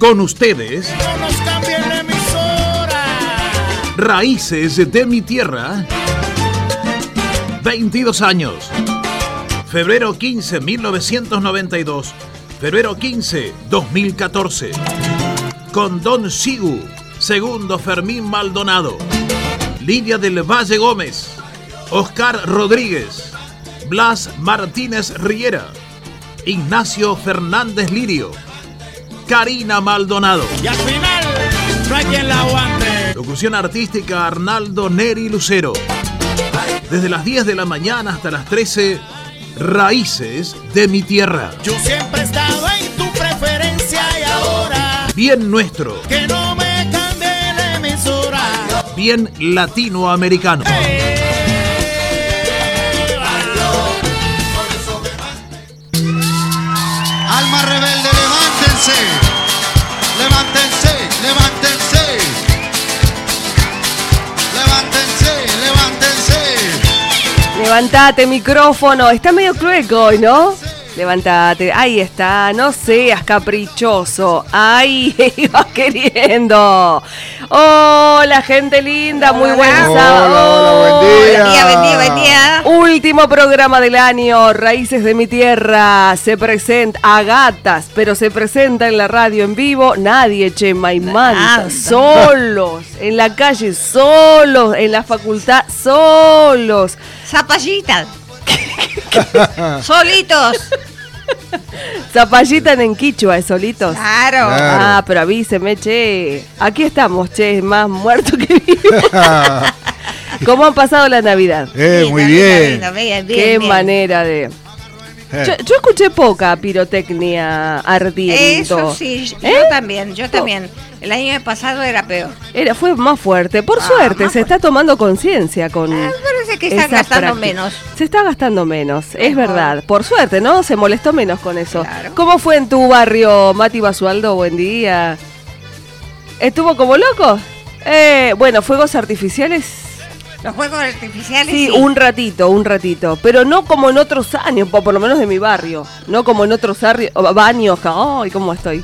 Con ustedes, No nos cambien la emisora. Raíces de mi Tierra. 22 años. Febrero 15, 1992. Febrero 15, 2014. Con Don Sigu, Segundo Fermín Maldonado, Lidia del Valle Gómez, Oscar Rodríguez, Blas Martínez Riera, Ignacio Fernández Lirio, Karina Maldonado. Y al final, no hay quien la aguante. Locución artística Arnaldo Neri Lucero. Desde las 10 de la mañana hasta las 13, Raíces de mi Tierra. Yo siempre he estado en tu preferencia y ahora Bien nuestro, que no me cambie la emisora. bien latinoamericano. Alma rebelde, levántense, levántense, levántense, levántense, levántense. Levántate, micrófono. Está medio clueco hoy, ¿no? Levántate. Ahí está. No seas caprichoso. Ahí vas queriendo. Hola, gente linda. Muy buen sábado. Hola, buen día. Buen día. Último programa del año. Raíces de mi Tierra. Se presenta a gatas, pero se presenta en la radio en vivo. Nadie, Chema y Manta. Solos. En la calle, solos. En la facultad, solos. Zapallitas. Solitos. Zapallitan en quichua, solitos. Claro. Ah, pero avíseme, che. Aquí estamos, che, más muerto que vivo. ¿Cómo han pasado la Navidad? Muy bien. Qué manera de... Yo escuché poca pirotecnia ardiendo. Eso sí, ¿Eh? yo también. El año pasado era peor. Fue más fuerte. Por suerte, más se está tomando conciencia con... Parece que están esa gastando práctica. menos. Se está gastando menos, es Mejor. verdad. Por suerte, ¿no? Se molestó menos con eso. Claro. ¿Cómo fue en tu barrio, Mati Basualdo? Buen día. ¿Estuvo como loco? Bueno, fuegos artificiales. Los juegos artificiales. Sí, un ratito, pero no como en otros años, por lo menos de mi barrio, no como en otros baños, ay, ¿cómo estoy?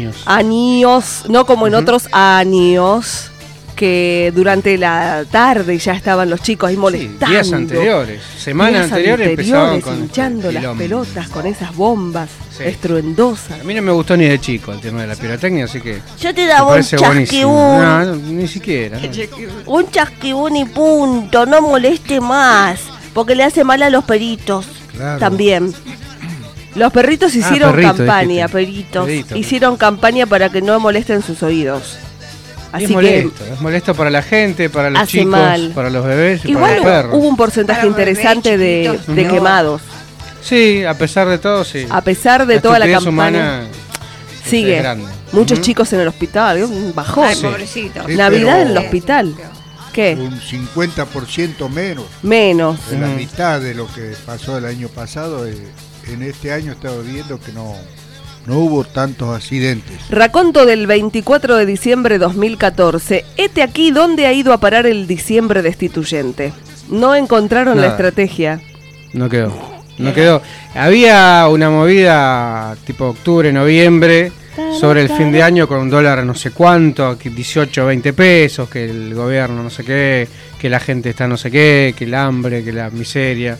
Años, no como en otros años, que durante la tarde ya estaban los chicos ahí molestando. Sí, días anteriores, semanas anteriores empezaban con hinchando este las quilombo. pelotas con esas bombas Sí. estruendosas. A mí no me gustó ni de chico el tema de la pirotecnia, así que Yo te me daba un parece buenísimo. chasquibún, No, ni siquiera. no. un chasquibún y punto, no moleste más, porque le hace mal a los peritos. Claro. También. Los perritos hicieron perrito, campaña, dijiste. peritos. Hicieron campaña para que no molesten sus oídos. Así es molesto para la gente, para los hace chicos, mal. para los bebés y igual para los perros. hubo un porcentaje Para los interesante bebés de chiquitos. quemados. Sí, a pesar de todo, sí. A pesar de toda la estupidez campaña, humana sigue. es grande. Muchos Ujú. chicos en el hospital, un bajón. Ay, Sí. pobrecito. Sí, Navidad pero- en el hospital. ¿Qué? Un 50% menos Menos. de la Ujú. mitad de lo que pasó el año pasado. En este año estaba viendo que no hubo tantos accidentes. Raconto del 24 de diciembre de 2014. Hete aquí dónde ha ido a parar el diciembre destituyente. No encontraron la Nada. estrategia. No quedó. Había una movida tipo octubre, noviembre, sobre el fin de año con un dólar no sé cuánto, que 18, 20 pesos, que el gobierno no sé qué, que la gente está no sé qué, que el hambre, que la miseria.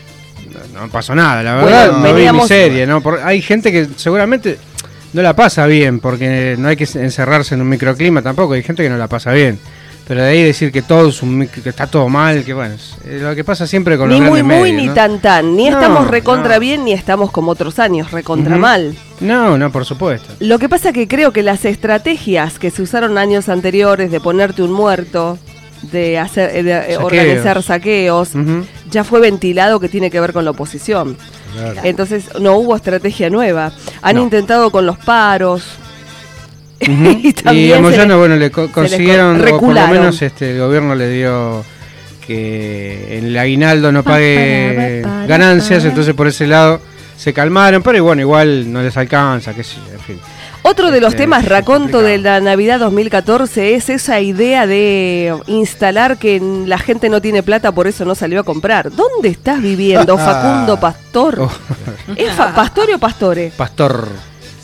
No pasó nada, la verdad, Bueno, no vi veníamos- miseria, ¿no? Hay gente que seguramente no la pasa bien, porque no hay que encerrarse en un microclima tampoco, hay gente que no la pasa bien. Pero de ahí decir que todo es que está todo mal, que bueno, es lo que pasa siempre con Ni los muy grandes muy medios, ni ¿no? tan tan. Ni No, estamos recontra no. bien ni estamos como otros años, recontra Ujú. mal. No, por supuesto. Lo que pasa que creo que las estrategias que se usaron años anteriores de ponerte un muerto, de Saqueos. organizar saqueos, Ujú. ya fue ventilado que tiene que ver con la oposición. Claro. Entonces no hubo estrategia nueva. Han No. intentado con los paros. Ujú. Y Y también a Moyano, se bueno, le les consiguieron, o por lo recularon. menos el gobierno le dio que en el aguinaldo no pague ganancias, entonces por ese lado se calmaron, pero bueno, igual no les alcanza, qué sé yo, en fin. Otro de los temas es raconto complicado. de la Navidad 2014 es esa idea de instalar que la gente no tiene plata, por eso no salió a comprar. ¿Dónde estás viviendo, Facundo Pastor? Oh, ¿Es Pastore o Pastore? Pastor.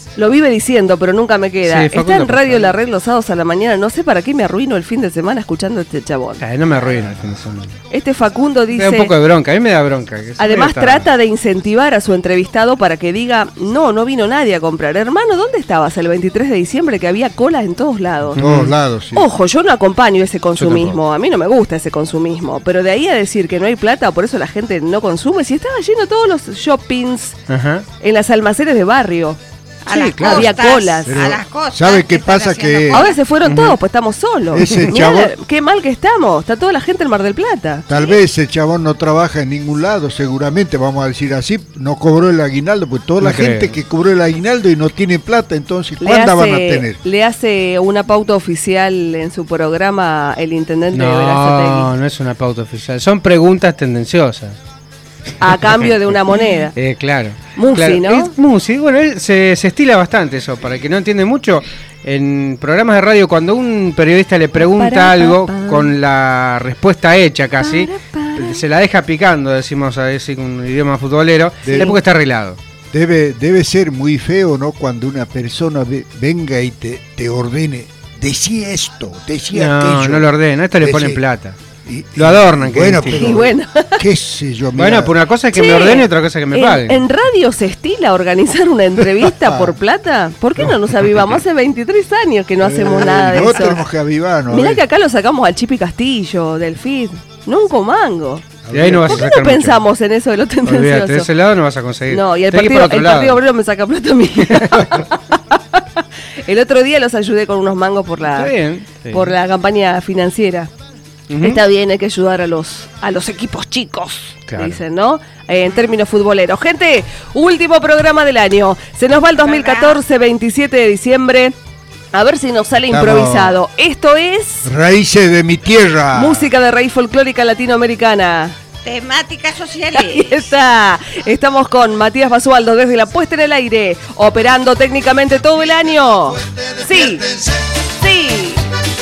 Lo vive diciendo, pero nunca me queda. Sí, Está Facundo en Radio Pastor. La Red los sábados a la mañana. No sé para qué me arruino el fin de semana escuchando a este chabón. No me arruina el fin de semana. Este Facundo Me da un dice... poco de bronca, a mí me da bronca. que siempre Además está- trata de incentivar a su entrevistado para que diga, no vino nadie a comprar. Hermano, ¿dónde estabas el 23 de diciembre que había colas en todos lados? En todos lados, sí. Ojo, yo no acompaño ese consumismo, tampoco. a mí no me gusta ese consumismo, pero de ahí a decir que no hay plata, por eso la gente no consume, si estaba lleno todos los shoppings Ajá. en las almacenes de barrio. A las claro. Había costas, colas. Pero, a las costas. ¿sabe qué están pasa? haciendo Que- colas. Ahora se fueron todos, pues estamos solos. Ese Mirá, chabón- qué mal que estamos, está toda la gente en Mar del Plata. Tal vez el chabón no trabaja en ningún lado, seguramente, vamos a decir así, no cobró el aguinaldo, pues toda la No gente creo. que cobró el aguinaldo y no tiene plata, entonces, ¿cuándo van a tener? Le hace una pauta oficial en su programa el intendente de No, Berazategui, no es una pauta oficial, son preguntas tendenciosas. a cambio de una moneda. Claro. Musi, Claro, ¿no? es Musi, bueno, él se estila bastante eso, para el que no entiende mucho, en programas de radio cuando un periodista le pregunta Para, algo pa, pa. con la respuesta hecha casi, Para. se la deja picando, decimos a decir con un idioma futbolero, Sí. es porque está arreglado. Debe ser muy feo, ¿no? Cuando una persona venga y te ordene, decía esto, decía No, aquello. no lo ordena, esto le Decía- ponen plata. y- Lo adornan, que Bueno, es distinto. pero, Y bueno. qué sé yo, mira, Bueno, por una cosa es que Che, me ordene y otra cosa es que me paguen. ¿En radio se estila organizar una entrevista por plata? ¿Por qué no nos avivamos? Hace 23 años que no hacemos nada de no eso. tenemos que avivarnos. a Mirá ver. que acá lo sacamos al Chipi Castillo, del FID. Nunca un mango. Y ahí no vas ¿Por a qué sacar no mucho. pensamos en eso de lo Olvídate, de tendencioso? ese lado no vas a conseguir. No, y el Tenés que ir por partido, otro lado. Obrero me saca plata a mí. El otro día los ayudé con unos mangos por la, Está bien, sí. por la campaña financiera. Ujú. Está bien, hay que ayudar a los equipos chicos, Claro. dicen, ¿no? En términos futboleros. Gente, último programa del año. Se nos va el 2014, 27 de diciembre. A ver si nos sale Estamos- improvisado. Esto es Raíces de mi tierra. música de raíz folclórica latinoamericana. Temáticas Ahí sociales. está. Estamos con Matías Basualdo desde la puesta en el aire, operando técnicamente todo el año. Sí, sí.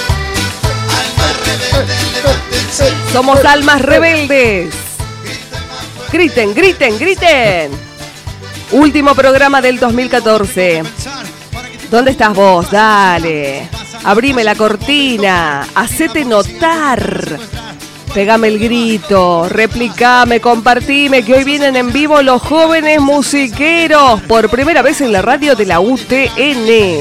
Somos almas rebeldes. Griten, griten, griten. Último programa del 2014. ¿Dónde estás vos? Dale. Abrime la cortina. Hacete notar. Pegame el grito, replicame, compartime, que hoy vienen en vivo los jóvenes musiqueros por primera vez en la radio de la UTN.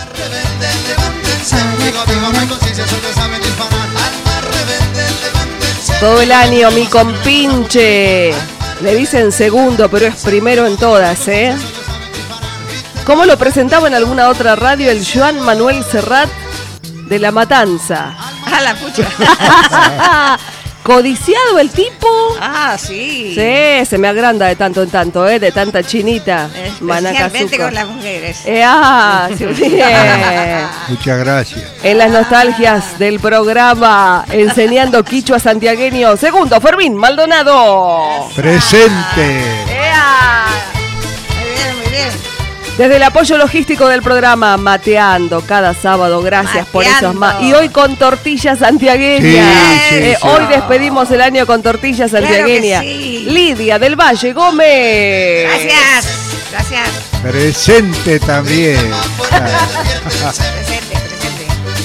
Todo el año, mi compinche. Le dicen segundo, pero es primero en todas, ¿eh? ¿Cómo lo presentaba en alguna otra radio el Joan Manuel Serrat de La Matanza? A la pucha. Codiciado el tipo. Ah, sí. Sí, se me agranda de tanto en tanto, de tanta chinita. Manaca Especialmente azúcar. con las mujeres. Sí, bien. Muchas gracias. En las nostalgias del programa Enseñando Quichua Santiagueño. Segundo, Fermín Maldonado. Presente. ¡Ea! Muy bien, muy bien. Desde el apoyo logístico del programa, mateando cada sábado, gracias por esos Mateando. Y hoy con tortilla santiagueña. Sí, sí, sí. Hoy despedimos el año con tortilla santiagueña. Claro que sí. Lidia del Valle Gómez. Gracias. Gracias. Presente también. Presente, presente.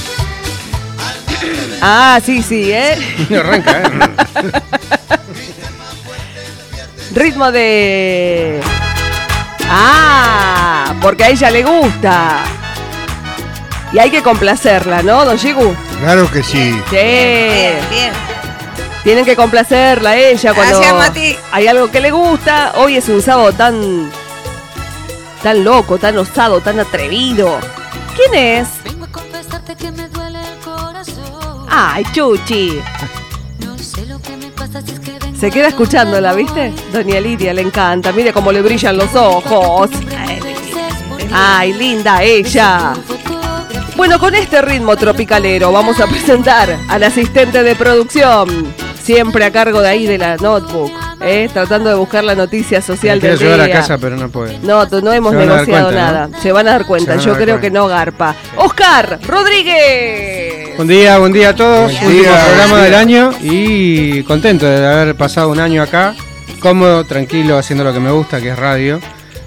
Ah, sí, No arranca, Ritmo de... Ah, porque a ella le gusta. Y hay que complacerla, ¿no, don Yigu? Claro que sí. Sí. Bien, bien. Tienen que complacerla a ella cuando Gracias, Mati. hay algo que le gusta. Hoy es un sábado tan loco, tan osado, tan atrevido. ¿Quién es? Vengo a confesarte que me duele el corazón. Ay, Chuchi. No sé lo que me pasa si es que vengo Se queda escuchándola, ¿viste? Doña Lidia le encanta. Mire cómo le brillan los ojos. Ay, linda ella. Bueno, con este ritmo tropicalero vamos a presentar al asistente de producción. Siempre a cargo de ahí de la notebook, tratando de buscar la noticia social Quiero del llevar día. a casa, pero no puede. No, no hemos Se van a dar negociado cuenta, nada. ¿no? Se van a dar cuenta. Se van a Yo dar creo cuenta. que no garpa. Oscar Rodríguez. Buen día a todos. Buen Último día. programa del año y contento de haber pasado un año acá, cómodo, tranquilo, haciendo lo que me gusta, que es radio.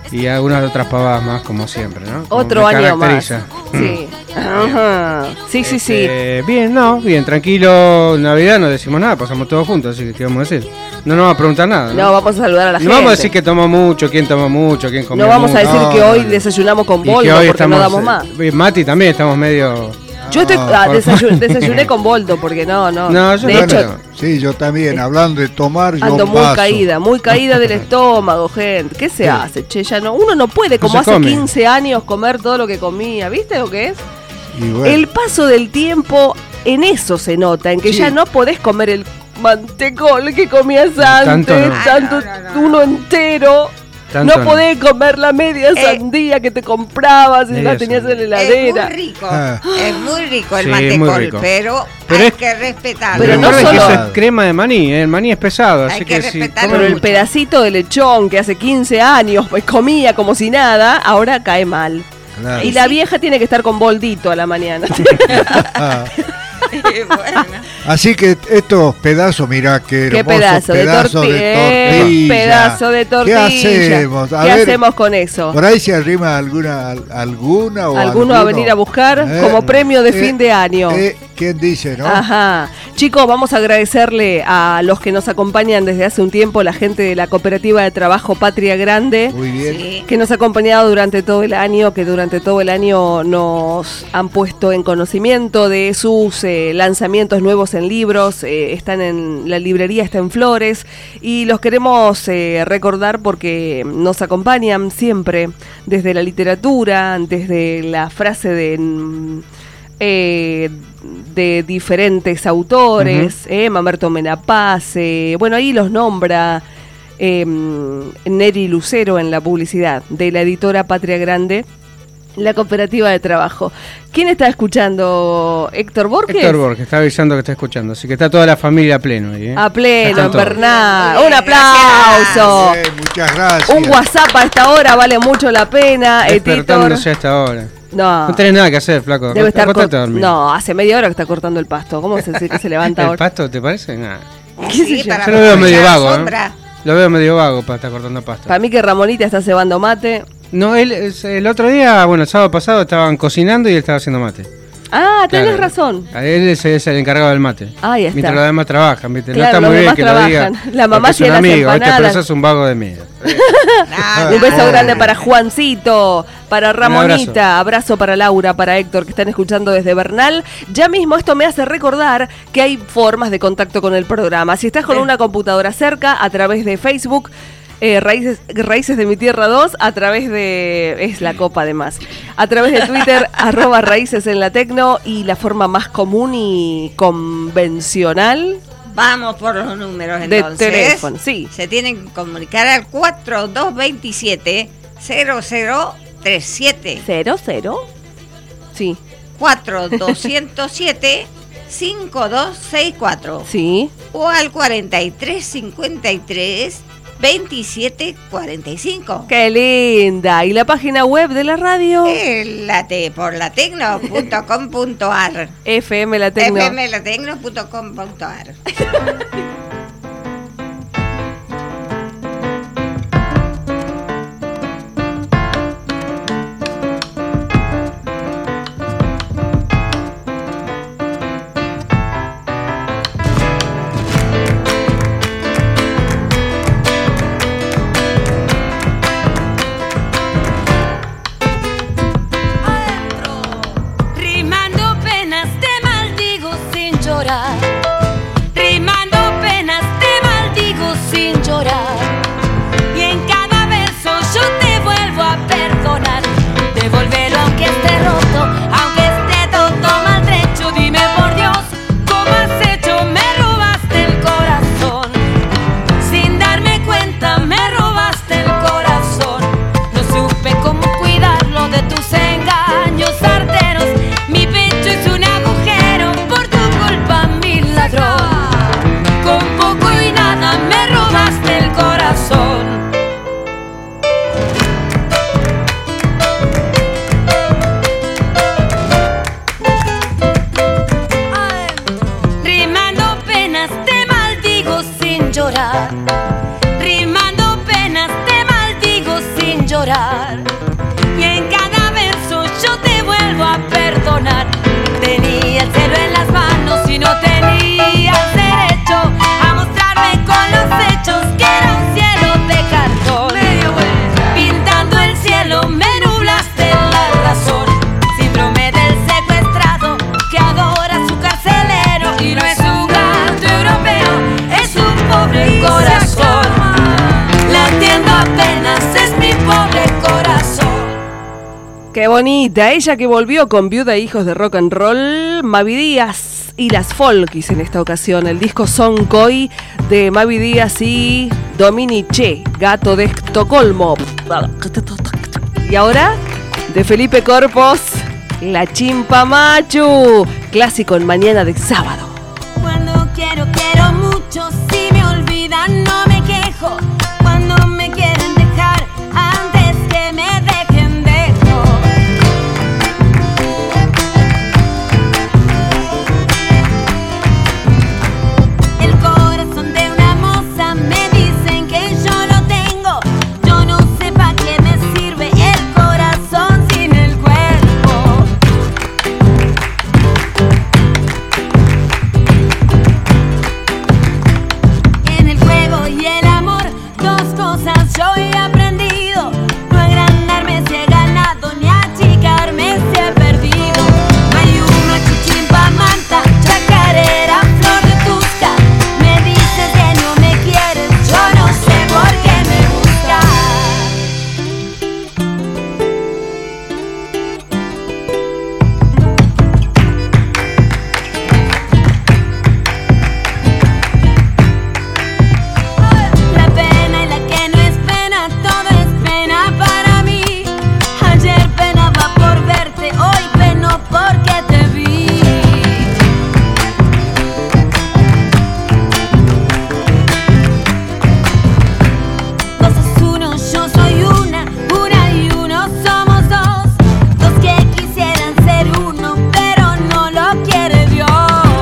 Y algunas otras pavadas más, como siempre, ¿no? Como Otro me año más. caracteriza. Sí. Ajá. Sí. Bien, tranquilo. Navidad no decimos nada, pasamos todos juntos, así que ¿qué vamos a decir? No nos vamos a preguntar nada, ¿no? No, vamos a saludar a la No gente. vamos a decir que tomó mucho, quién tomó mucho, quién comió No vamos a mucho. decir que hoy desayunamos con Y que boldo hoy porque no damos más. Mati también estamos medio... Yo por- desayuné con boldo porque no. No, yo de no hecho, creo. Sí, yo también, hablando de tomar, yo ando paso. muy caída del estómago, gente. ¿Qué se hace? Che, ya no. Uno no puede, como se hace come. 15 años, comer todo lo que comía. ¿Viste lo que es? Y bueno, El paso del tiempo, en eso se nota, en que Sí. ya no podés comer el mantecol que comías Tanto antes, no. tanto No. uno entero. Tanto No podés comer la media sandía que te comprabas y Media la tenías en la Es heladera. muy rico. Ah. Es muy rico el Sí, muy mantecol, rico. pero Pero hay es- que respetarlo. Pero no Recuerden que solo- eso es crema de maní, el maní es pesado, Hay así que que si respetarlo. Pero comen el mucho. pedacito de lechón que hace 15 años pues, comía como si nada, ahora cae mal. claro. Y la vieja tiene que estar con boldito a la mañana. Ah, Bueno. así que estos pedazos, mirá qué hermosos ¿Qué pedazo de pedazos tortilla? Pedazo de tortilla. ¿Qué hacemos? A ¿Qué ver, hacemos con eso? por ahí se arrima alguna o ¿Alguno va a venir a buscar como premio de fin de año? ¿Quién dice, no? Ajá. Chicos, vamos a agradecerle a los que nos acompañan desde hace un tiempo, la gente de la Cooperativa de Trabajo Patria Grande, Muy bien. Sí. que nos ha acompañado durante todo el año, que durante todo el año nos han puesto en conocimiento de sus lanzamientos nuevos en libros. Están en la librería, está en Flores, y los queremos recordar porque nos acompañan siempre desde la literatura, desde la frase de diferentes autores, Mamerto Menapaz, bueno, ahí los nombra Neri Lucero en la publicidad de la editora Patria Grande, la Cooperativa de Trabajo. ¿Quién está escuchando? ¿Héctor Borges? Héctor Borges está avisando que está escuchando, así que está toda la familia a pleno ahí, ¿eh? A pleno, Están en todos. Bernal. Muy Un bien, aplauso. Muchas gracias. Un WhatsApp a esta hora vale mucho la pena, Héctor. Despertándose a esta hora. No. No tenés nada que hacer, flaco. Debe estar Acostate a dormir. No, hace media hora que está cortando el pasto. ¿Cómo se dice que se levanta ¿El ahora? pasto te parece? Nada. ¿Qué sé Sí, yo? para Yo lo veo medio aprovechar la vago, ¿eh? sombra. Lo veo medio vago para estar cortando pasto. Para mí que Ramonita está cebando mate. No, el otro día, bueno, el sábado pasado estaban cocinando y él estaba haciendo mate. Ah, tenés Claro. razón. Él es el encargado del mate. Ahí está. Mientras los demás trabajan, ¿viste? Claro, no los está muy bien demás que lo diga. trabajan. La mamá porque es tiene un las amigo, ¿viste? Pero empanadas. eso es un vago de mierda. Nada. Un beso Pobre. grande para Juancito, para Ramonita, abrazo para Laura, para Héctor, que están escuchando desde Bernal. Ya mismo esto me hace recordar que hay formas de contacto con el programa. Si estás con una computadora cerca, a través de Facebook, Raíces de mi Tierra 2, a través de... es la copa además. A través de Twitter, @Raíces en la Tecno, y la forma más común y convencional Vamos por los números de entonces. teléfono. Sí. Se tienen que comunicar al 4227-0037. 00. Sí. 4207-5264. Sí. O al 4353-2745. ¡Qué linda! ¿Y la página web de la radio? Por latecno.com.ar. FM La Tecno. fmlatecno.com.ar. Rimando penas te maldigo sin llorar. Rimando penas te maldigo sin llorar. Y en cada verso yo te vuelvo a perdonar. Devolverlo aunque esté roto, aunque esté todo maltrecho. Dime por Dios, ¿cómo has hecho? Me robaste el corazón. Sin darme cuenta me robaste el corazón. No supe cómo cuidarlo de tus engaños arteros. Mi pecho es un agujero por tu culpa, mi ladrón. Con poco y nada me robaste el corazón. Rimando penas te maldigo sin llorar. Rimando penas te maldigo sin llorar. Qué bonita, ella que volvió con Viuda e Hijos de Rock and Roll, Mavi Díaz y las Folkis en esta ocasión. El disco Son Koi de Mavi Díaz y Dominiche, Gato de Estocolmo. Y ahora, de Felipe Corpos, La Chimpa Machu, clásico en mañana de sábado. Cuando quiero mucho, si me olvidan no me quejo. Cuando me quieren dejar, antes que me dejen dejo. El corazón de una moza me dicen que yo lo tengo. Yo no sé pa' qué me sirve el corazón sin el cuerpo. En el juego y el amor, dos cosas yo he aprendido. No agrandarme si he ganado, ni achicarme si he perdido. Mayuma, Chichimpa, Manta, Chacarera, Flor de Tusca. Me dices que no me quieres, yo no sé por qué me buscas. La pena y la que no es pena, todo es pena para mí. Ayer penaba por verte, hoy peno porque te vi. Vos sos uno, yo soy una y uno somos dos. Dos que quisieran ser uno, pero no lo quiere Dios.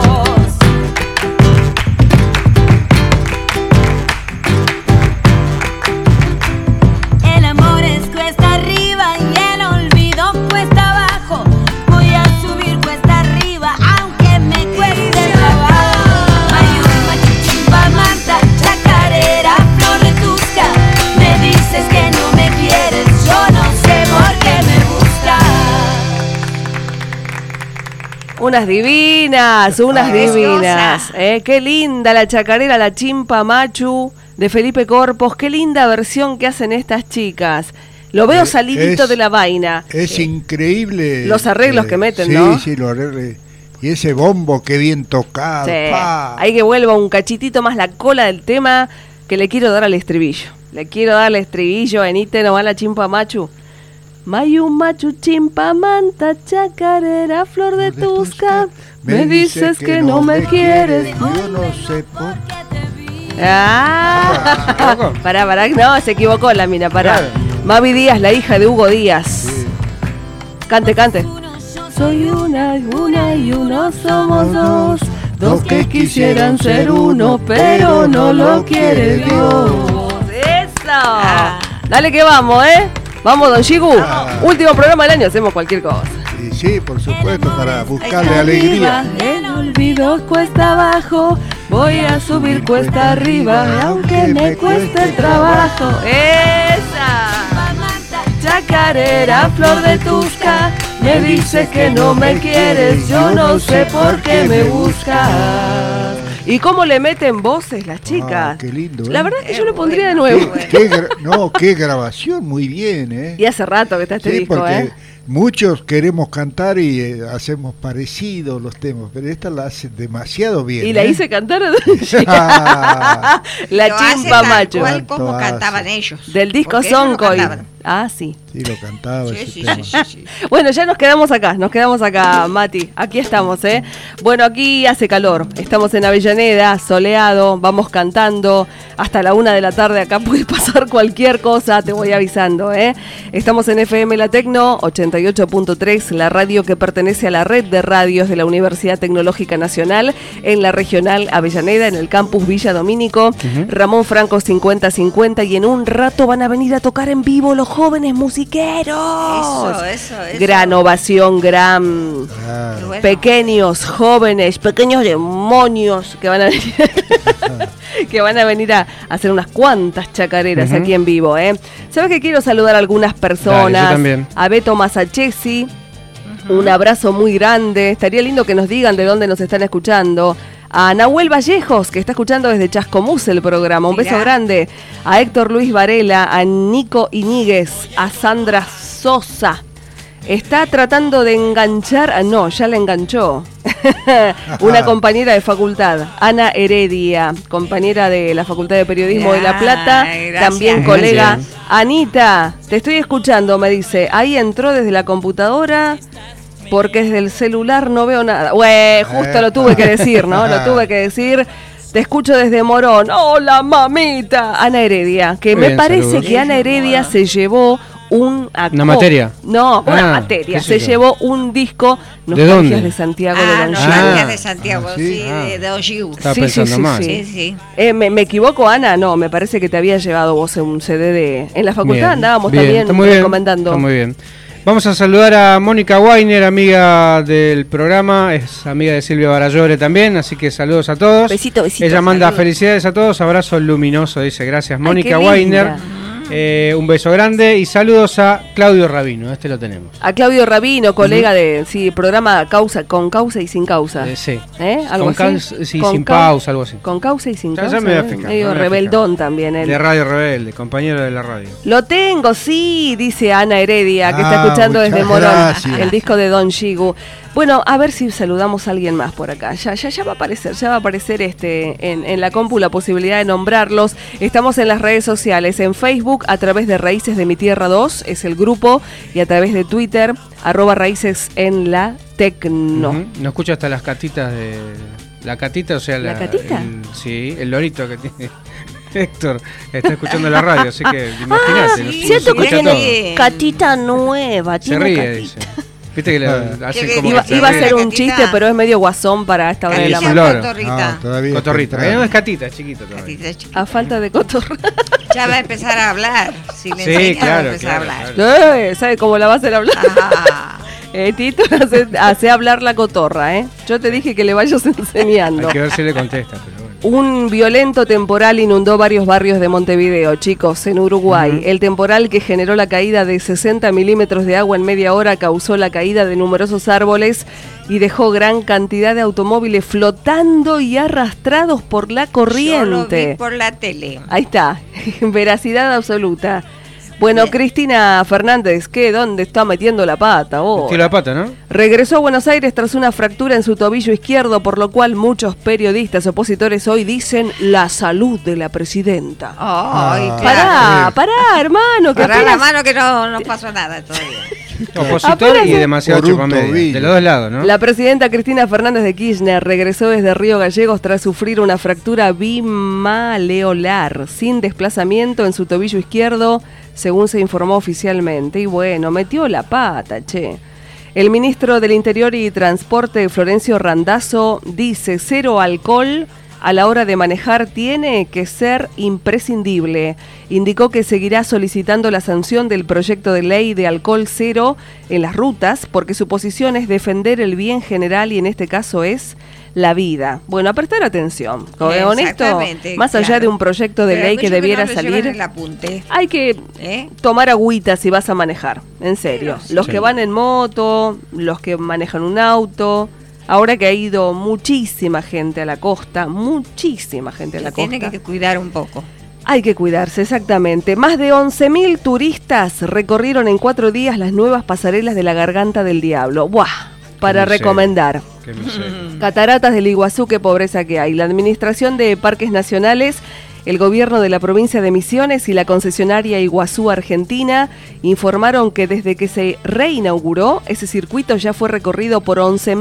El amor es cuesta arriba y el olvido cuesta abajo. Voy a subir cuesta arriba aunque me cueste trabajo. Mayuma, Chichimpa, Manta, Chacarera, Flor de Tusca. Me dices que no me quieres, yo no sé por qué me buscas. Unas divinas, unas divinas. Qué linda la chacarera, La Chimpa Machu de Felipe Corpos. Qué linda versión que hacen estas chicas. Lo veo salidito de la vaina. Es increíble. Los arreglos que meten, sí, ¿no? Sí, los arreglos. Y ese bombo que bien tocado. Sí. ¡Pa! Hay que vuelva un cachitito más la cola del tema que le quiero dar al estribillo. Le quiero dar al estribillo en Ite nomás La Chimpa Machu. Mayu, Machu, Chimpa, Manta, Chacarera, Flor de Tusca. Me dices que no me quieres. Yo no sé por qué. Ah, pará, no, se equivocó la mina, pará. Claro. Mavi Díaz, la hija de Hugo Díaz. Sí. Cante. Soy una y uno somos dos. Dos que quisieran ser uno, pero no lo quiere Dios. ¡Eso! Dale que vamos, Vamos, don Shigu. Último programa del año, hacemos cualquier cosa. Y sí, por supuesto, para buscarle alegría. El olvido cuesta abajo, voy a subir cuesta arriba, aunque me cueste trabajo. ¡Esa! Chacarera, Flor de Tusca, me dices que no me quieres, yo no sé por qué me buscas. ¿Y cómo le meten voces las chicas? Qué lindo, La verdad es que yo lo pondría de nuevo. Qué grabación, muy bien, Y hace rato que está este disco, porque muchos queremos cantar y hacemos parecidos los temas, pero esta la hace demasiado bien. Y la hice cantar a Ah. La Lo hace Chimpa tal Machu. cual como ¿Cuánto hace? cantaban ellos. Del disco Porque ellos lo Son Koi. cantaban. Ah, sí. Sí, lo cantaba ese Sí, tema. sí. Bueno, ya nos quedamos acá, Mati. Aquí estamos, Bueno, aquí hace calor. Estamos en Avellaneda, soleado, vamos cantando. Hasta la 1 de la tarde acá puede pasar cualquier cosa, te voy avisando, Estamos en FM La Tecno 88.3, la radio que pertenece a la red de radios de la Universidad Tecnológica Nacional, en la regional Avellaneda, en el campus Villa Domínico, Ramón Franco 5050, y en un rato van a venir a tocar en vivo los jóvenes musiqueros. Eso. Gran ovación, gran Claro. Qué bueno. pequeños jóvenes, pequeños demonios que van a venir, que van a venir a hacer unas cuantas chacareras aquí en vivo, ¿Sabes que quiero saludar a algunas personas? Dale, yo también. A Beto Masachesi, un abrazo muy grande. Estaría lindo que nos digan de dónde nos están escuchando. A Nahuel Vallejos, que está escuchando desde Chascomús el programa. Un beso Mirá. grande. A Héctor Luis Varela, a Nico Iñiguez, a Sandra Sosa. Está tratando de enganchar, no, ya la enganchó. Una compañera de facultad, Ana Heredia, compañera de la Facultad de Periodismo de La Plata, gracias. también colega. Anita, te estoy escuchando, me dice, ahí entró desde la computadora porque desde el celular no veo nada. Justo lo tuve que decir, ¿no? Lo tuve que decir. Te escucho desde Morón. Hola, mamita. Ana Heredia, que me parece saludos. que Ana Heredia se llevó una materia. No, una materia. Se llevó un disco Nostalgias de Santiago de Don Giu. Nostalgias de Santiago, sí, Ah. de Don Giu. Estaba pensando mal. Sí. ¿Me equivoco, Ana? No, me parece que te había llevado vos un CD en la facultad. Bien, Andábamos bien, también está muy bien, recomendando. Está muy bien. Vamos a saludar a Mónica Weiner, amiga del programa, es amiga de Silvia Barallore también, así que saludos a todos. Besito. Ella manda saludos. felicidades a todos, abrazo luminoso, dice, gracias Mónica qué Weiner. linda. Un beso grande y saludos a Claudio Rabino, este lo tenemos. A Claudio Rabino, colega de programa Con Causa y Sin Causa. Sí. ¿Algo Con así? causa, sí, sin pausa, algo así. Con Causa y Sin Ya Causa. me voy a fijar, Medio me voy a rebeldón fijar. también él. De Radio Rebelde, compañero de la radio. Lo tengo, sí, dice Ana Heredia, que está Ah, escuchando desde muchas Morón, gracias. el disco de Don Giu. Bueno, a ver si saludamos a alguien más por acá. Ya va a aparecer en la compu la posibilidad de nombrarlos. Estamos en las redes sociales, en Facebook a través de Raíces de mi Tierra 2, es el grupo, y a través de Twitter, @Raíces en la Tecno. No escucha hasta las catitas de... La catita, o sea... ¿La catita? Sí, el lorito que tiene... Héctor está escuchando la radio, así que imagínate. ¿no? Siento que Escucha tiene catita nueva, Se tiene ríe, catita. dice. Viste que le hace como Iba, que se iba a ríe. ser un Catita. chiste, pero es medio guasón para esta hora de la Catita. mañana. loro. Cotorrita. todavía Cotorrita. está No es catita, es chiquito todavía. Catita chiquita. A falta de cotorra. Ya va a empezar a hablar. Si le Sí, enseñas, claro, va a empezar claro, a hablar. claro. ¿Sabe cómo la va a hacer hablar? Ah, Tito, hace hablar la cotorra, ¿eh? Yo te dije que le vayas enseñando. Hay que ver si le contesta, pero bueno. Un violento temporal inundó varios barrios de Montevideo, chicos, en Uruguay. El temporal que generó la caída de 60 milímetros de agua en media hora causó la caída de numerosos árboles y dejó gran cantidad de automóviles flotando y arrastrados por la yo lo vi corriente. por la tele. Ahí está, veracidad absoluta. Bueno, Cristina Fernández, ¿dónde está metiendo la pata vos? Metió la pata, ¿no? Regresó a Buenos Aires tras una fractura en su tobillo izquierdo, por lo cual muchos periodistas opositores hoy dicen la salud de la presidenta. Ay, claro. Pará, hermano, que Para la apenas mano que no pasó nada todavía. Opositor Apenas y demasiado por un chupamedia. tobillo. De los dos lados, ¿no? la presidenta Cristina Fernández de Kirchner regresó desde Río Gallegos tras sufrir una fractura bimaleolar sin desplazamiento en su tobillo izquierdo, según se informó oficialmente. Y bueno, metió la pata, che. El ministro del Interior y Transporte, Florencio Randazzo, dice: cero alcohol a la hora de manejar tiene que ser imprescindible. Indicó que seguirá solicitando la sanción del proyecto de ley de alcohol cero en las rutas, porque su posición es defender el bien general y en este caso es la vida. Bueno, a prestar atención. Honesto, Exactamente, más allá claro. de un proyecto de Pero ley hay que muchos debiera no le llevan salir, el apunte. hay que ¿Eh? tomar agüita si vas a manejar, en serio. Los Sí. que van en moto, los que manejan un auto. Ahora que ha ido muchísima gente a la costa, muchísima gente a la Se tiene costa. que cuidar un poco. Hay que cuidarse, exactamente. Más de 11.000 turistas recorrieron en 4 días las nuevas pasarelas de la Garganta del Diablo. ¡Buah! Para miseria. recomendar. Qué miseria. Cataratas del Iguazú, qué pobreza que hay. La Administración de Parques Nacionales, el gobierno de la provincia de Misiones y la concesionaria Iguazú Argentina informaron que desde que se reinauguró, ese circuito ya fue recorrido por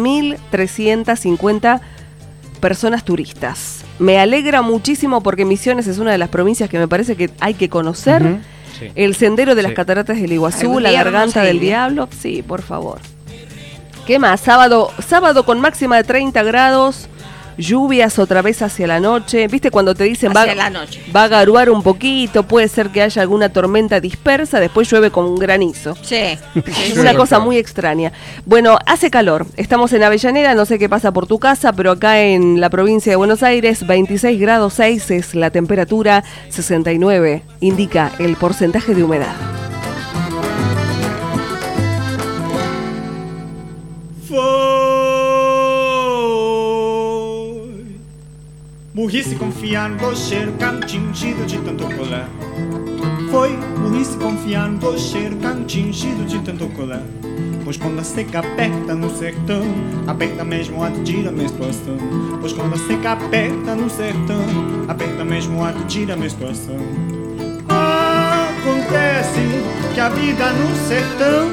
11.350 personas turistas. Me alegra muchísimo porque Misiones es una de las provincias que me parece que hay que conocer. Ujú, sí. El sendero de las Sí. cataratas del Iguazú, Algún la día Garganta vamos a del ir. Diablo. Sí, por favor. ¿Qué más? Sábado con máxima de 30 grados, lluvias otra vez hacia la noche. ¿Viste cuando te dicen Hacia la noche. va a garuar un poquito? Puede ser que haya alguna tormenta dispersa, después llueve con un granizo. Sí. Es una cosa muy extraña. Bueno, hace calor. Estamos en Avellaneda, no sé qué pasa por tu casa, pero acá en la provincia de Buenos Aires, 26 grados 6 es la temperatura, 69 indica el porcentaje de humedad. Burrice confiar no você, cantinho de tanto colé. Foi burrice confiar no você, cantinho de tanto colé. Pois quando a seca aperta no sertão, aperta mesmo a tira a menstruação. Pois quando a seca aperta no sertão, aperta mesmo a tira a menstruação. Acontece que a vida no sertão,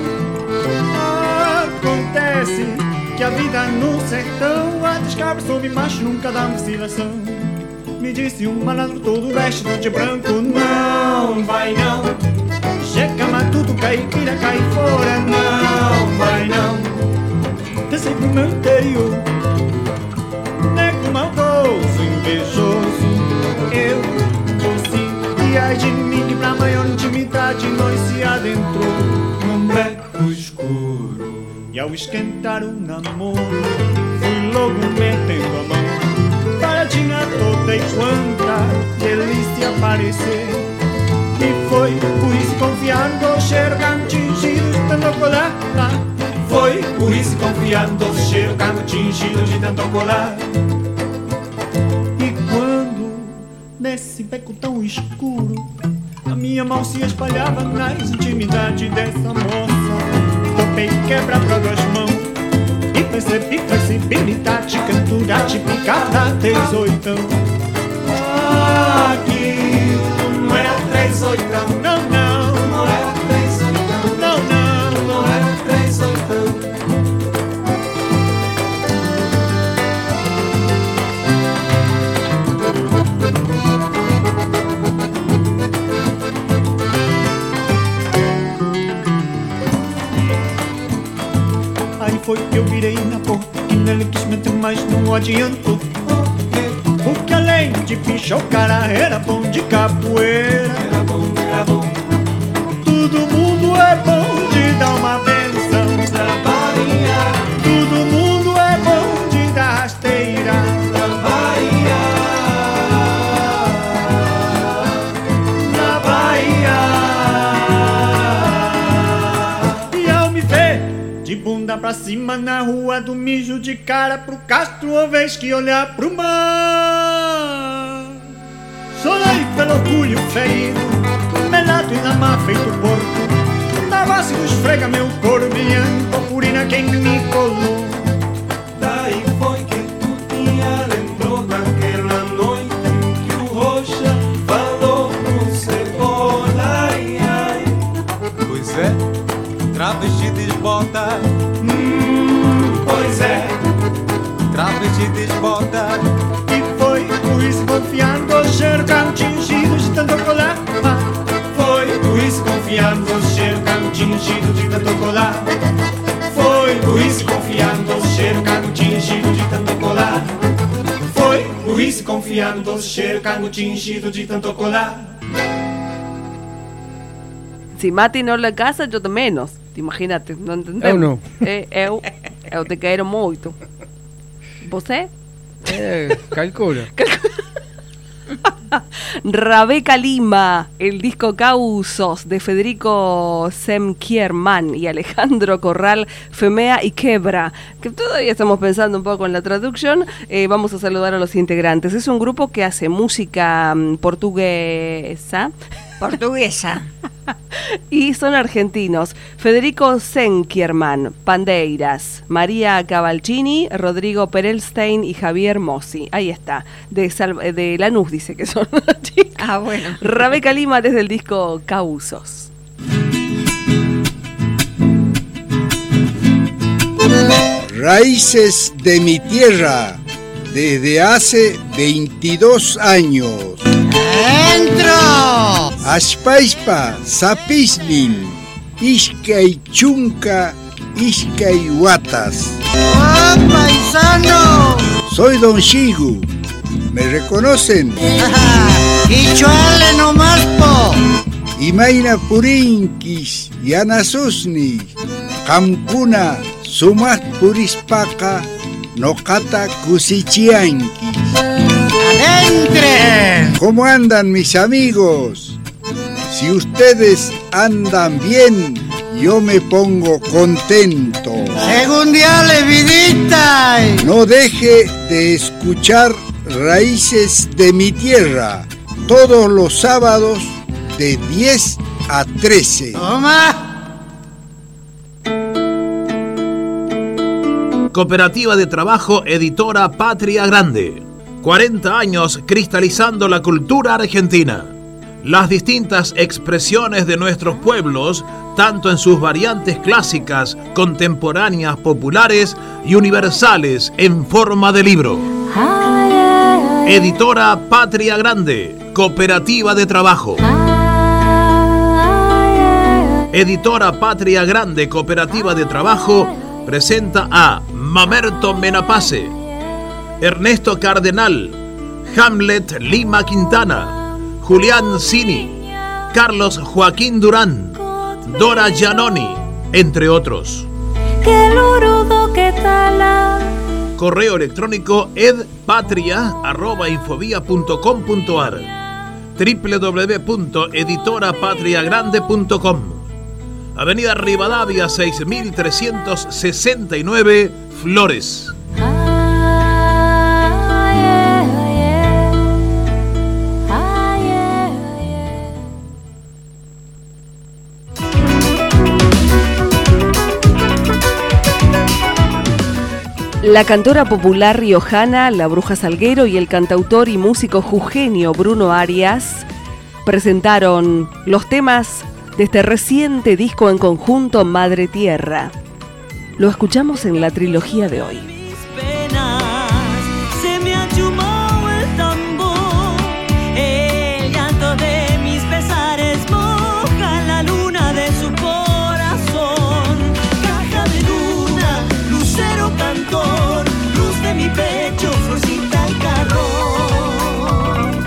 acontece que a vida no sertão, a descabra sob macho nunca dá vacilação. Me disse um malandro todo vestido de branco, não vai não. Checa matuto, caipira, cai fora, não vai não. Desci pro meu interior, nego maldoso, invejoso, eu torci. E ai de mim que pra maior intimidade nós se adentrou num beco escuro. E ao esquentar o namoro, fui logo metendo a mão. Paradinha toda e quanta delícia aparecer. E foi por isso confiando, cheirando, tingido de tanto colar. Foi por isso confiando, cheirando, tingido de tanto colar. E quando, nesse beco tão escuro, a minha mão se espalhava nas intimidades dessa moça, topei quebra pra duas mãos e percebi flexibilidade, cantura típica da 38. Aquilo não era 38, não, não, não era 38, não, não, não era 38. Aí foi que eu virei na porta, que nele quis meter, mas não adiantou. Porque além de pinchar o cara, era bom de capoeira. Era bom, era bom. Todo mundo é bom de dar uma benção na Bahia. Todo mundo é bom de dar rasteira na Bahia. Na Bahia. E ao me ver de bunda pra cima na rua do mijo, de cara pro Castro, uma vez que olhar pro mar, chorei pelo orgulho ferido, melado e na má feito porco. Na base dos esfrega meu corpo, minha purpurina quem me colou. Daí foi que tu tinha lembrou daquela noite em que o Rocha falou no Cebola. Ai, ai. Pois é, travesti desbota. Pois é, travesti desbota. E foi por isso confiando, cercando, tingido de tanto colar. Foi por isso confiando, cercando, tingido de tanto colar. Foi por isso confiando, cercando, tingido de tanto colar. Foi por isso confiando, cercando, tingido de tanto colar. Si Mati não lhe casa, eu menos. Imagínate, não entendemos. Eu não. Eu te quero muito. Você? Calcula. Rabeca Lima, el disco Causos de Federico Semkierman y Alejandro Corral, Femea y Quebra, que todavía estamos pensando un poco en la traducción. Vamos a saludar a los integrantes. Es un grupo que hace música portuguesa. Y son argentinos. Federico Semkierman, pandeiras, María Cavalcini, Rodrigo Perelstein y Javier Mossi. Ahí está, de Lanús dice que son chicas. Ah, bueno. Rabeca Lima desde el disco Causos. Raíces de mi tierra, desde hace 22 años. ¡Entro! Aspaispa, Zapislin, Iskay Chunca, Iskay Huatas. ¡Ah, paisano! Soy Don Shigu, ¿me reconocen? ¡Y chuale nomás, po! Imaina Purinkis, Yanasusni, Kamkuna, Sumat Purispaka, Nokata Kusichiankis. ¡Adentren! ¿Cómo andan mis amigos? Si ustedes andan bien, yo me pongo contento. ¡Segundiale, vidita! No deje de escuchar Raíces de mi tierra todos los sábados de 10 a 13. ¡Toma! Cooperativa de Trabajo Editora Patria Grande. 40 años cristalizando la cultura argentina. Las distintas expresiones de nuestros pueblos, tanto en sus variantes clásicas, contemporáneas, populares y universales en forma de libro. Editora Patria Grande, Cooperativa de Trabajo. Editora Patria Grande, Cooperativa de Trabajo, presenta a Mamerto Menapace, Ernesto Cardenal, Hamlet Lima Quintana, Julián Cini, Carlos Joaquín Durán, Dora Giannoni, entre otros. Correo electrónico edpatria@infobia.com.ar, www.editorapatriagrande.com. Avenida Rivadavia 6369, Flores. La cantora popular riojana, la Bruja Salguero, y el cantautor y músico jujeño Bruno Arias presentaron los temas de este reciente disco en conjunto Madre Tierra. Lo escuchamos en la trilogía de hoy. Se me achumó el tambor, el llanto de mis pesares moja la luna de su corazón. Caja de luna, lucero cantor, luz de mi pecho, florcita y carrón.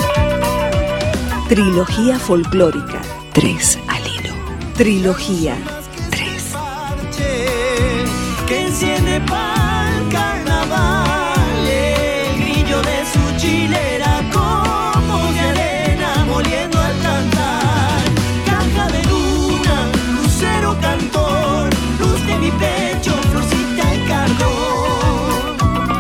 Trilogía folclórica 3 al hilo. Trilogía 3. Que enciende pa'l carnaval el grillo de su chilera, como de arena moliendo al cantar. Caja de luna, lucero cantor, luz de mi pecho, florcita y cardón.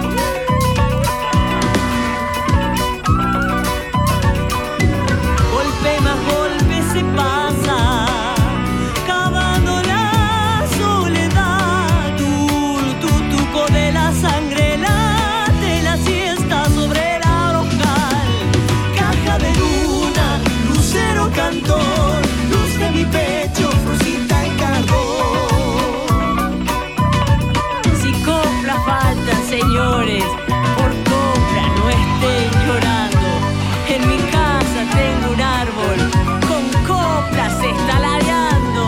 Golpe más golpe se pasa, cavando la soledad. Tuco de la sangre late la siesta sobre la brocal. Caja de luna, lucero cantor, luz de mi pecho, florcita y carbón. Si coplas faltan, señores, por copla no estén llorando. En mi casa tengo un árbol, con coplas se está ladeando.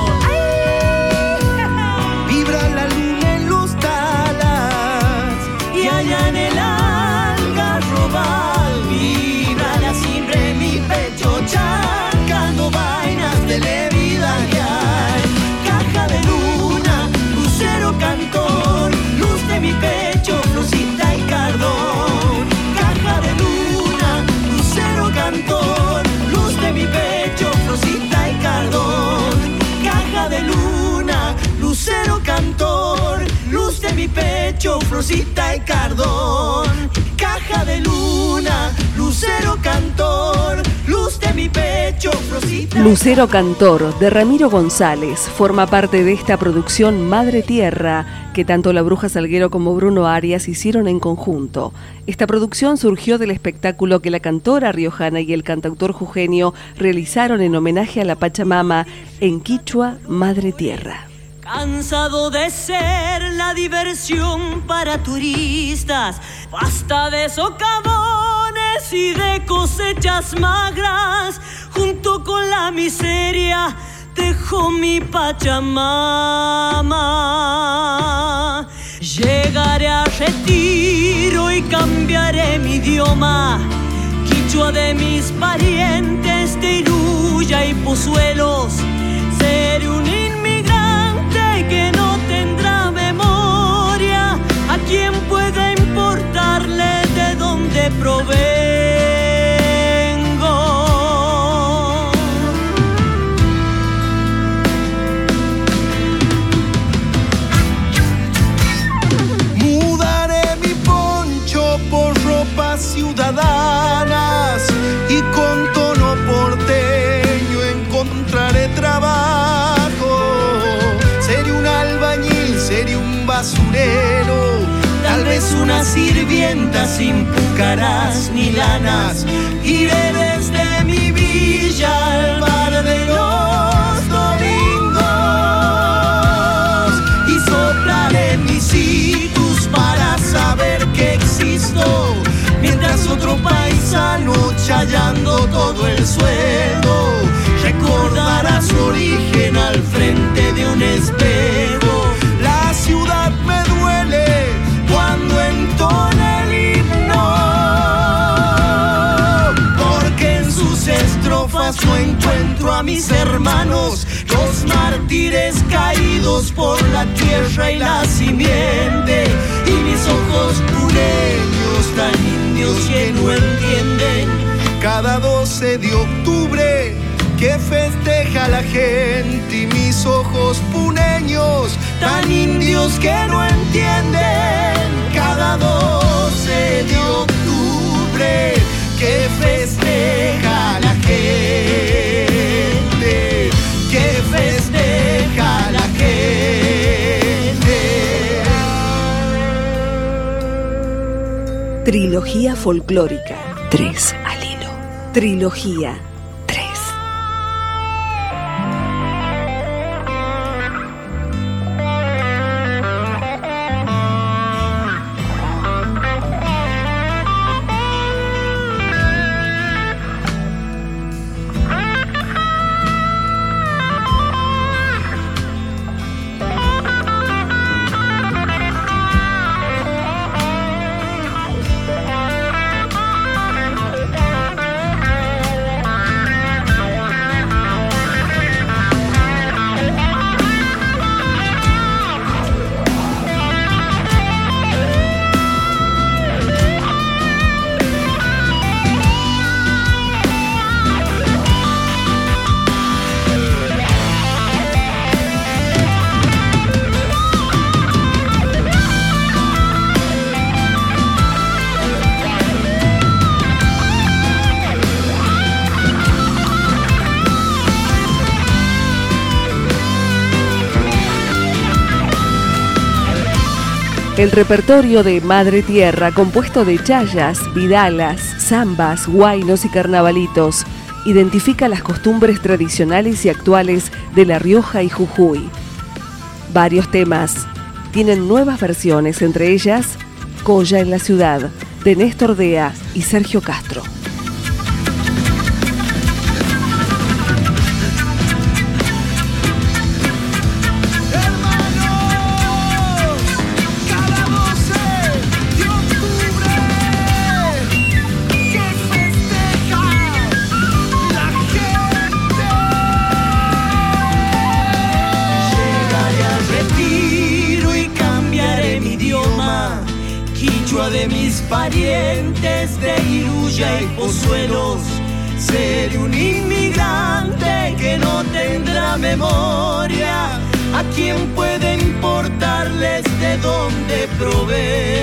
Vibra la luna en los talas y allá en el algarrobal vibra la cimbre en mi pecho, chancando vainas de levidanear. Caja de luna, lucero cantor, luz de mi pecho, florcita y cardón. Caja de luna, lucero cantor, luz de mi pecho, florcita y cardón. Caja de luna, lucero cantor, luz de mi pecho, florcita y cardón. Caja de luna, lucero cantor, luz de mi pecho, florcita. Lucero Cantor, de Ramiro González, forma parte de esta producción Madre Tierra, que tanto la Bruja Salguero como Bruno Arias hicieron en conjunto. Esta producción surgió del espectáculo que la cantora riojana y el cantautor jujeño realizaron en homenaje a la Pachamama, en quichua Madre Tierra. Cansado de ser la diversión para turistas, basta de socavones y de cosechas magras. Junto con la miseria dejo mi Pachamama. Llegaré a Retiro y cambiaré mi idioma, quichua de mis parientes de Iruya y Pozuelos. Seré un inmigrante que no tendrá memoria, a quien pueda importarle de dónde provengo. Mudaré mi poncho por ropas ciudadanas y con tono porteño encontraré trabajo. Seré un albañil, seré un basurero, sirvientas sin púcaras ni lanas. Iré desde mi villa al bar de los domingos y soplaré mis hitos para saber que existo, mientras otro paisano chayando todo el suelo recordará su origen al frente de un espejo. La ciudad me duele cuando entona el himno, porque en sus estrofas no encuentro a mis hermanos, los mártires caídos por la tierra y la simiente, y mis ojos pureños tan indios que no entienden. Cada 12 de octubre que festeja la gente, y mis ojos puneños tan indios que no entienden. Cada 12 de octubre que festeja la gente, que festeja la gente. Trilogía folclórica 3 al hilo. Trilogía 3. El repertorio de Madre Tierra, compuesto de chayas, vidalas, zambas, huaynos y carnavalitos, identifica las costumbres tradicionales y actuales de La Rioja y Jujuy. Varios temas tienen nuevas versiones, entre ellas Colla en la Ciudad, de Néstor Dea y Sergio Castro. De mis parientes de Iruya y Pozuelos, seré un inmigrante que no tendrá memoria. ¿A quién puede importarles de dónde provengo?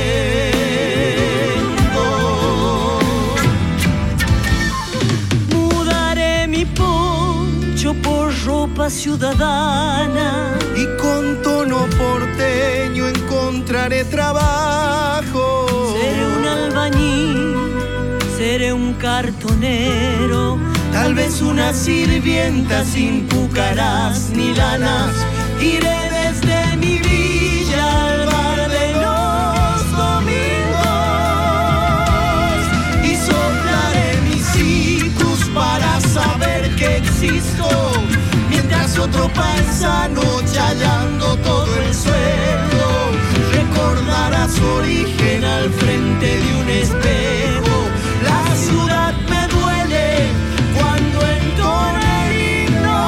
Mudaré mi poncho por ropa ciudadana y con tono porteño encontraré trabajo. Seré un albañil, seré un cartonero, tal vez una sirvienta sin púcaras ni lanas. Iré desde mi villa al bar de los domingos y soplaré mis hitos para saber que existo, mientras otro paisano chayando todo el suelo recordará su origen al frente de un espejo. La ciudad me duele cuando entona el himno,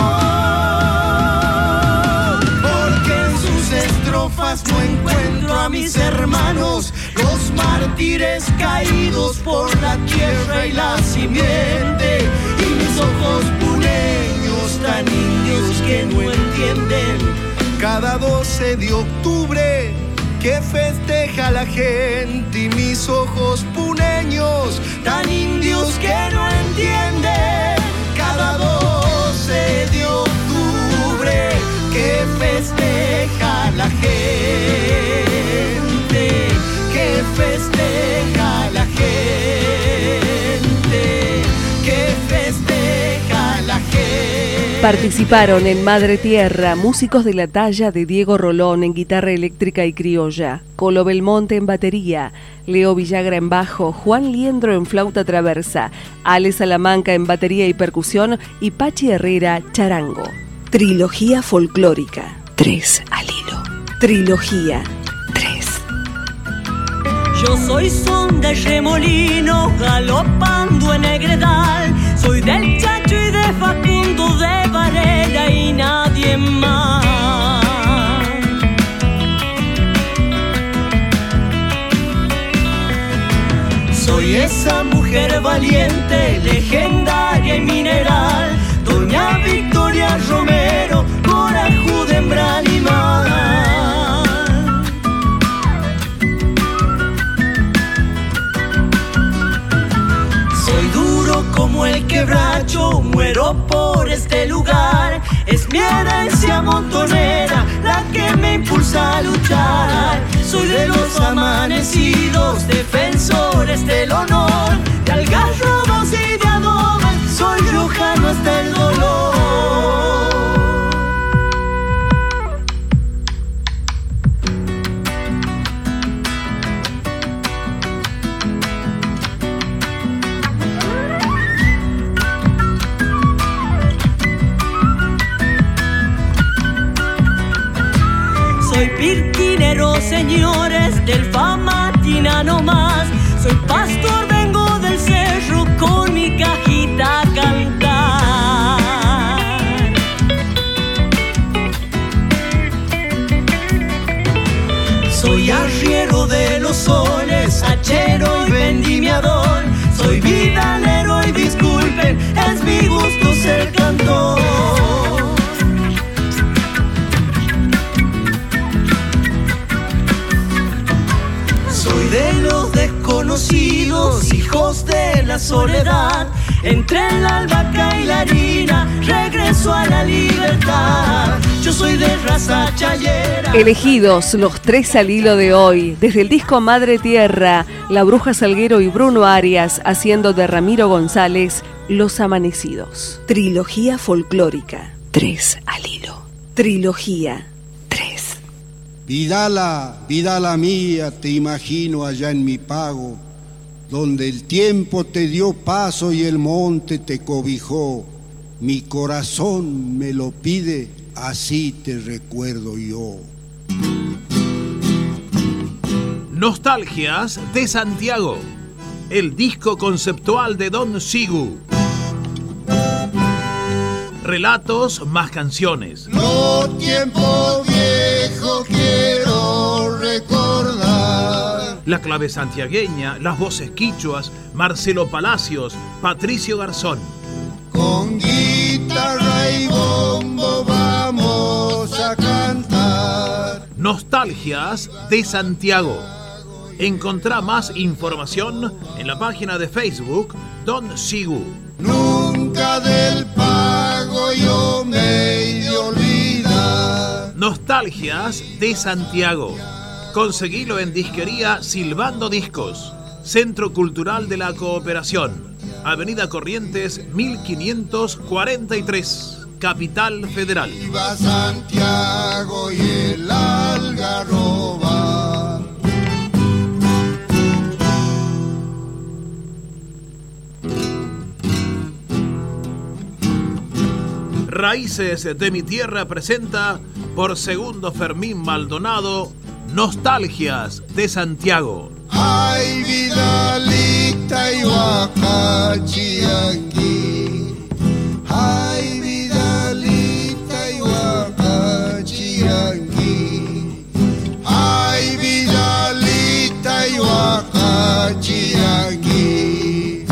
porque en sus estrofas no encuentro a mis hermanos, los mártires caídos por la tierra y la simiente, y mis ojos puneños tan indios que no entienden. Cada 12 de octubre que festeja la gente, y mis ojos puneños tan indios que no entienden. Cada 12 de octubre que festeja la gente, que festeja Participaron en Madre Tierra músicos de la talla de Diego Rolón en guitarra eléctrica y criolla, Colo Belmonte en batería, Leo Villagra en bajo, Juan Liendro en flauta traversa, Ale Salamanca en batería y percusión y Pachi Herrera charango. Trilogía folclórica, 3 al hilo. Trilogía 3. Yo soy son de remolino galopando en el Gredal. Soy del Chacho y de Facundo, de Varela y nadie más. Soy esa mujer valiente, legendaria y mineral, doña Victoria Romero, corajuda, hembra animal. Soy duro como el quebracho, muero por este lugar. Es mi herencia montonera la que me impulsa a luchar. Soy de los amanecidos, defensores del honor, de algarrobos y de adobes, soy riojano hasta el dolor. Soy pirquinero, señores, del Famatina no más. Soy pastor, vengo del cerro con mi cajita a cantar. Soy arriero de los soles, hachero y vendimiador. Soy vidalero y disculpen, es mi gusto ser cantor. De los desconocidos, hijos de la soledad, entre el albahaca y la harina, regreso a la libertad. Yo soy de raza chayera. Elegidos los 3 al hilo de hoy, desde el disco Madre Tierra, La Bruja Salguero y Bruno Arias, haciendo de Ramiro González Los Amanecidos. Trilogía folclórica, 3 al hilo. Trilogía 3. Vidala, Vidala mía, te imagino allá en mi pago, donde el tiempo te dio paso y el monte te cobijó. Mi corazón me lo pide, así te recuerdo yo. Nostalgias de Santiago, el disco conceptual de Don Sigu. Relatos más canciones. Los tiempos viejos quiero recordar. La clave santiagueña, las voces quichuas, Marcelo Palacios, Patricio Garzón. Con guitarra y bombo vamos a cantar. Nostalgias de Santiago. Encontrá más información en la página de Facebook Don Sigu. Nunca del pago yo me he de olvidar. Nostalgias de Santiago. Conseguilo en disquería Silbando Discos. Centro Cultural de la Cooperación. Avenida Corrientes 1543. Capital Federal. Viva Santiago y el Algarroba. Raíces de mi Tierra presenta por segundo Fermín Maldonado Nostalgias de Santiago. Ay, Vidalita y Huacachiangui. Ay, Vidalita y Huacachiangui. Ay, Vidalita y Huacachiangui.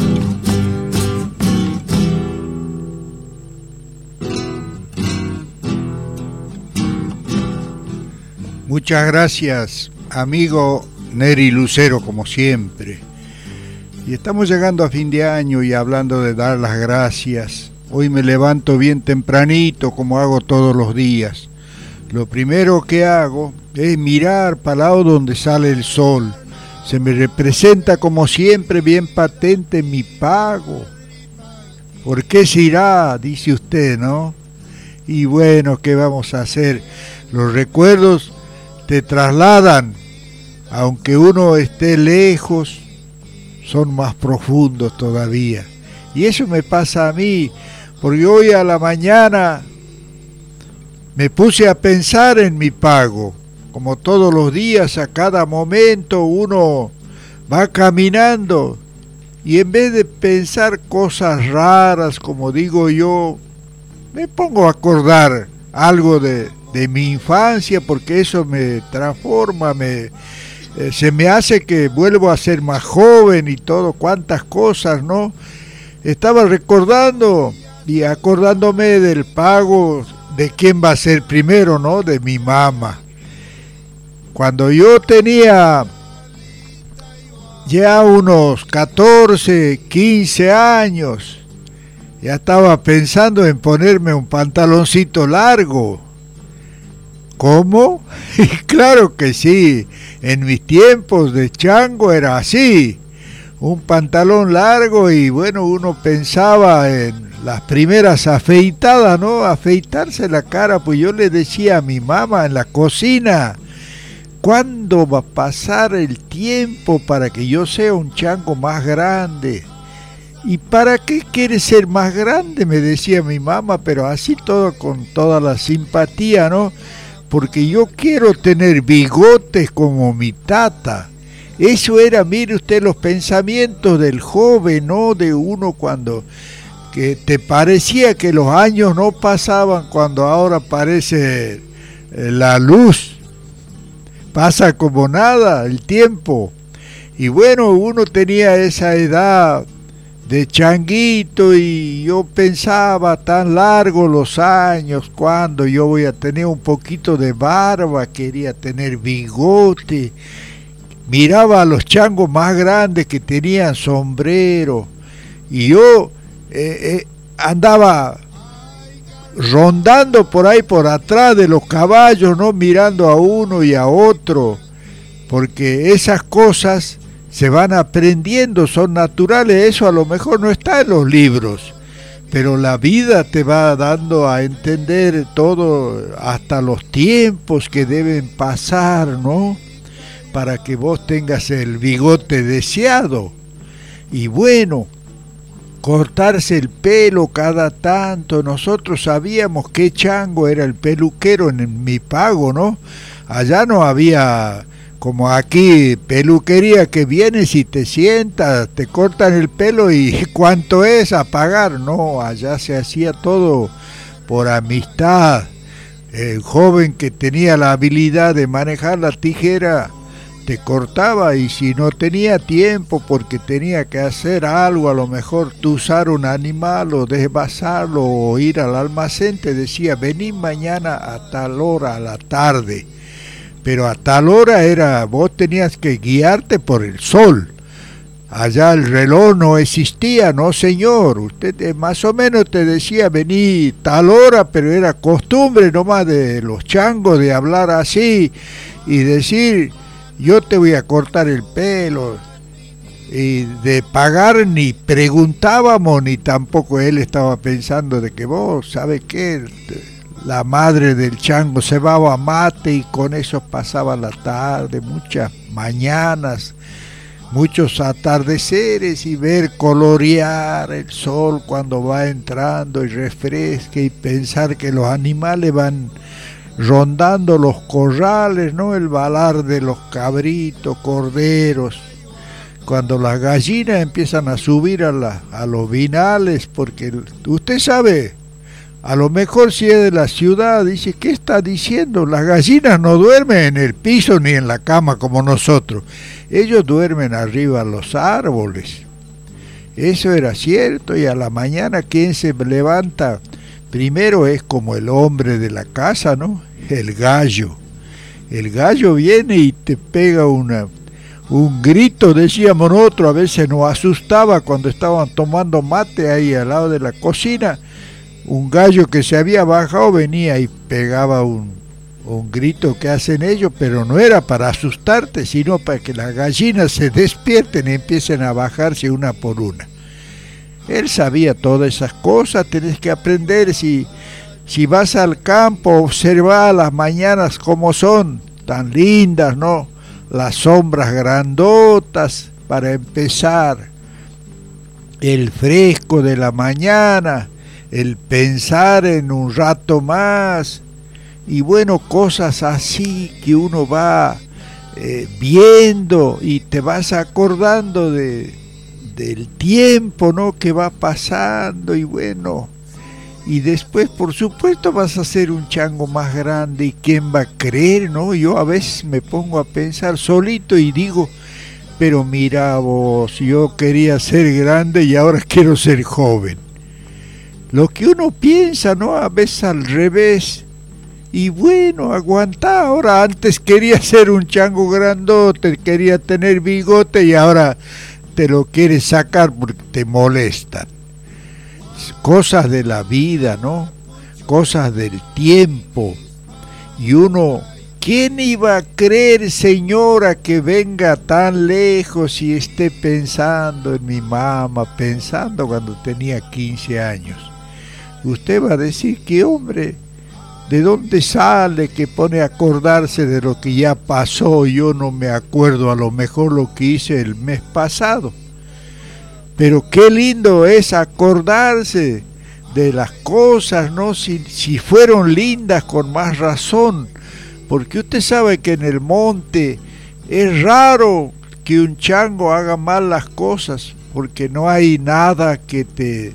Muchas gracias, amigo Neri Lucero, como siempre. Y estamos llegando a fin de año y hablando de dar las gracias. Hoy me levanto bien tempranito, como hago todos los días. Lo primero que hago es mirar para el lado donde sale el sol. Se me representa como siempre bien patente mi pago. ¿Por qué se irá? Dice usted, ¿no? Y bueno, ¿qué vamos a hacer? Los recuerdos te trasladan, aunque uno esté lejos, son más profundos todavía. Y eso me pasa a mí, porque hoy a la mañana me puse a pensar en mi pago. Como todos los días, a cada momento uno va caminando y en vez de pensar cosas raras, como digo yo, me pongo a acordar algo de mi infancia, porque eso me transforma, se me hace que vuelvo a ser más joven y todo, cuántas cosas, ¿no? Estaba recordando y acordándome del pago, de quién va a ser primero, ¿no? De mi mamá. Cuando yo tenía ya unos 14, 15 años, ya estaba pensando en ponerme un pantaloncito largo. ¿Cómo? Y claro que sí, en mis tiempos de chango era así, un pantalón largo y bueno, uno pensaba en las primeras afeitadas, ¿no? Afeitarse la cara, pues yo le decía a mi mamá en la cocina, ¿cuándo va a pasar el tiempo para que yo sea un chango más grande? ¿Y para qué quieres ser más grande? Me decía mi mamá, pero así todo con toda la simpatía, ¿no? Porque yo quiero tener bigotes como mi tata. Eso era, mire usted, los pensamientos del joven, ¿no? De uno cuando que te parecía que los años no pasaban, cuando ahora parece la luz. Pasa como nada el tiempo. Y bueno, uno tenía esa edad de changuito y yo pensaba tan largo los años, cuando yo voy a tener un poquito de barba, quería tener bigote. Miraba a los changos más grandes que tenían sombrero y yo andaba rondando por ahí por atrás de los caballos, ¿no? Mirando a uno y a otro, porque esas cosas se van aprendiendo, son naturales. Eso a lo mejor no está en los libros, pero la vida te va dando a entender todo, hasta los tiempos que deben pasar, ¿no? Para que vos tengas el bigote deseado. Y bueno, cortarse el pelo cada tanto. Nosotros sabíamos qué chango era el peluquero en mi pago, ¿no? Allá no había, como aquí, peluquería que vienes y te sientas, te cortan el pelo y ¿cuánto es a pagar? No, allá se hacía todo por amistad. El joven que tenía la habilidad de manejar la tijera te cortaba, y si no tenía tiempo porque tenía que hacer algo, a lo mejor usar un animal o desvasarlo o ir al almacén, te decía vení mañana a tal hora a la tarde, pero a tal hora era, vos tenías que guiarte por el sol. Allá el reloj no existía, no señor, usted más o menos te decía vení tal hora, pero era costumbre nomás de los changos de hablar así y decir yo te voy a cortar el pelo, y de pagar ni preguntábamos, ni tampoco él estaba pensando de que vos, ¿sabe qué? La madre del chango cebaba mate y con eso pasaba la tarde, muchas mañanas, muchos atardeceres y ver colorear el sol cuando va entrando y refresca y pensar que los animales van rondando los corrales, ¿no? El balar de los cabritos, corderos, cuando las gallinas empiezan a subir a los vinales, porque usted sabe, a lo mejor si es de la ciudad, dice, ¿qué está diciendo? Las gallinas no duermen en el piso ni en la cama como nosotros, ellos duermen arriba de los árboles. Eso era cierto, y a la mañana quien se levanta primero es como el hombre de la casa, ¿no? El gallo. El gallo viene y te pega un grito, decíamos nosotros, a veces nos asustaba cuando estaban tomando mate ahí al lado de la cocina. Un gallo que se había bajado venía y pegaba un grito que hacen ellos, pero no era para asustarte, sino para que las gallinas se despierten y empiecen a bajarse una por una. Él sabía todas esas cosas, tenés que aprender, si Si vas al campo, observa las mañanas como son, tan lindas, ¿no? Las sombras grandotas para empezar, el fresco de la mañana, el pensar en un rato más, y bueno, cosas así que uno va viendo y te vas acordando del tiempo, ¿no? Que va pasando, y bueno, y después por supuesto vas a ser un chango más grande, y quién va a creer, ¿no? Yo a veces me pongo a pensar solito y digo, pero mira vos, yo quería ser grande y ahora quiero ser joven. Lo que uno piensa, ¿no? A veces al revés. Y bueno, aguantá, ahora antes quería ser un chango grandote, quería tener bigote y ahora te lo quieres sacar porque te molestan. Cosas de la vida, ¿no? Cosas del tiempo. Y uno, ¿quién iba a creer, señora, que venga tan lejos y esté pensando en mi mamá, pensando cuando tenía 15 años? Usted va a decir que, hombre, ¿de dónde sale que pone a acordarse de lo que ya pasó? Yo no me acuerdo, a lo mejor lo que hice el mes pasado. Pero qué lindo es acordarse de las cosas, ¿no? Si fueron lindas, con más razón. Porque usted sabe que en el monte es raro que un chango haga mal las cosas, porque no hay nada que te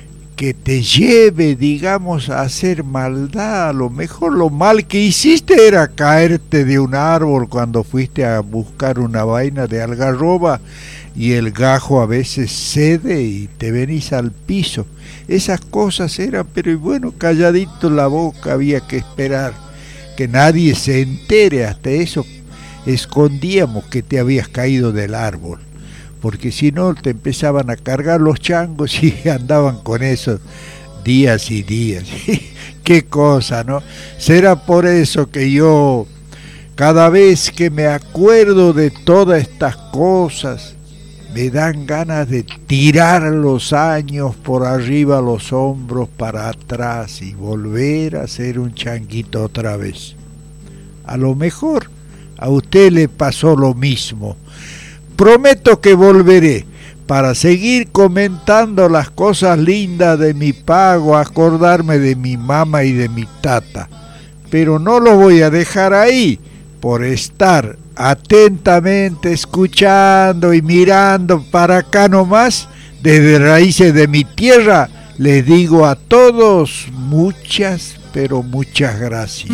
lleve, digamos, a hacer maldad. A lo mejor lo mal que hiciste era caerte de un árbol cuando fuiste a buscar una vaina de algarroba y el gajo a veces cede y te venís al piso. Esas cosas eran, pero bueno, calladito la boca, había que esperar que nadie se entere. Hasta eso escondíamos que te habías caído del árbol, porque si no te empezaban a cargar los changos y andaban con eso días y días. Qué cosa, ¿no? Será por eso que yo, cada vez que me acuerdo de todas estas cosas, me dan ganas de tirar los años por arriba los hombros para atrás y volver a ser un changuito otra vez. A lo mejor a usted le pasó lo mismo. Prometo que volveré para seguir comentando las cosas lindas de mi pago, acordarme de mi mamá y de mi tata. Pero no lo voy a dejar ahí por estar atentamente escuchando y mirando para acá nomás. Desde raíces de mi tierra les digo a todos muchas, pero muchas gracias.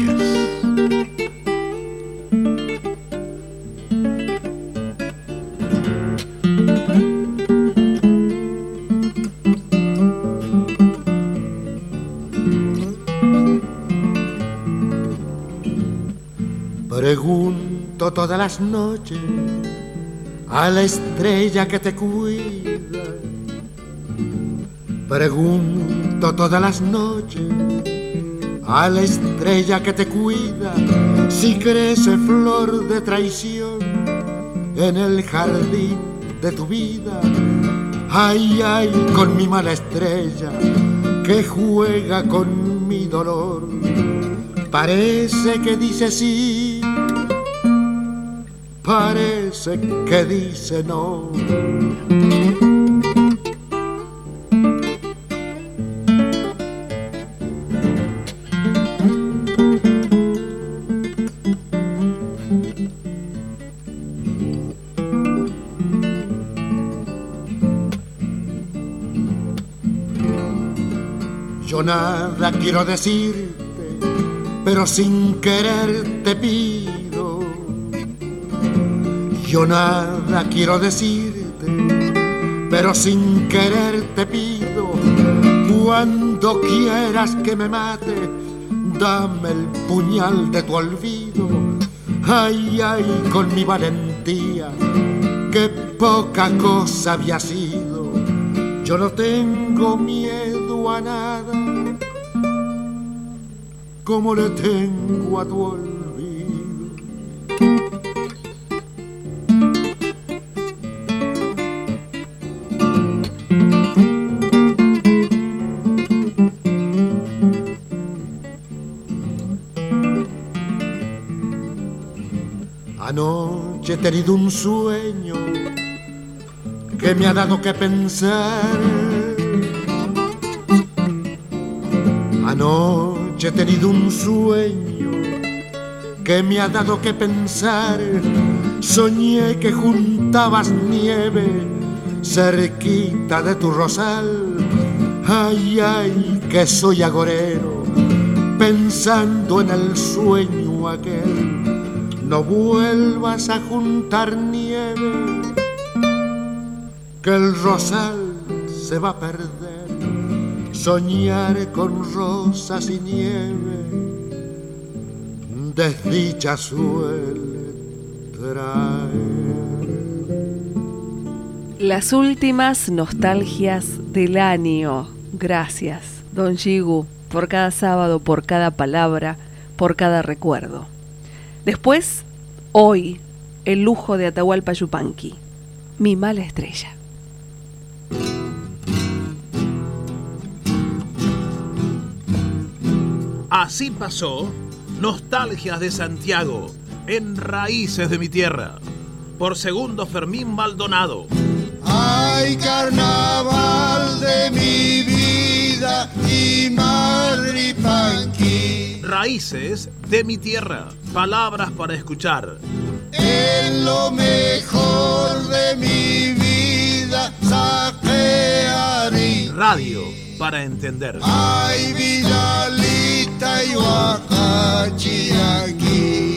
Pregunto todas las noches a la estrella que te cuida. Pregunto todas las noches a la estrella que te cuida si crece flor de traición en el jardín de tu vida. Ay, ay, con mi mala estrella que juega con mi dolor. Parece que dice sí, parece que dice no. Yo nada quiero decirte, pero sin querer te pido. Yo nada quiero decirte, pero sin querer te pido. Cuando quieras que me mate, dame el puñal de tu olvido. Ay, ay, con mi valentía, qué poca cosa había sido. Yo no tengo miedo a nada, como le tengo a tu olvido. Anoche he tenido un sueño que me ha dado que pensar. Anoche he tenido un sueño que me ha dado que pensar. Soñé que juntabas nieve cerquita de tu rosal. Ay, ay, que soy agorero, pensando en el sueño aquel. No vuelvas a juntar nieve, que el rosal se va a perder. Soñar con rosas y nieve, desdicha suele traer. Las últimas nostalgias del año. Gracias, Don Yigu, por cada sábado, por cada palabra, por cada recuerdo. Después, hoy, el lujo de Atahualpa Yupanqui, Mi mala estrella. Así pasó Nostalgias de Santiago en Raíces de mi Tierra, por Segundo Fermín Maldonado. Ay, carnaval de mi vida y Madripanqui. Raíces de mi Tierra, palabras para escuchar. En lo mejor de mi vida saquearé. Radio para entender. Ay, Vidalita y Huacachiangui.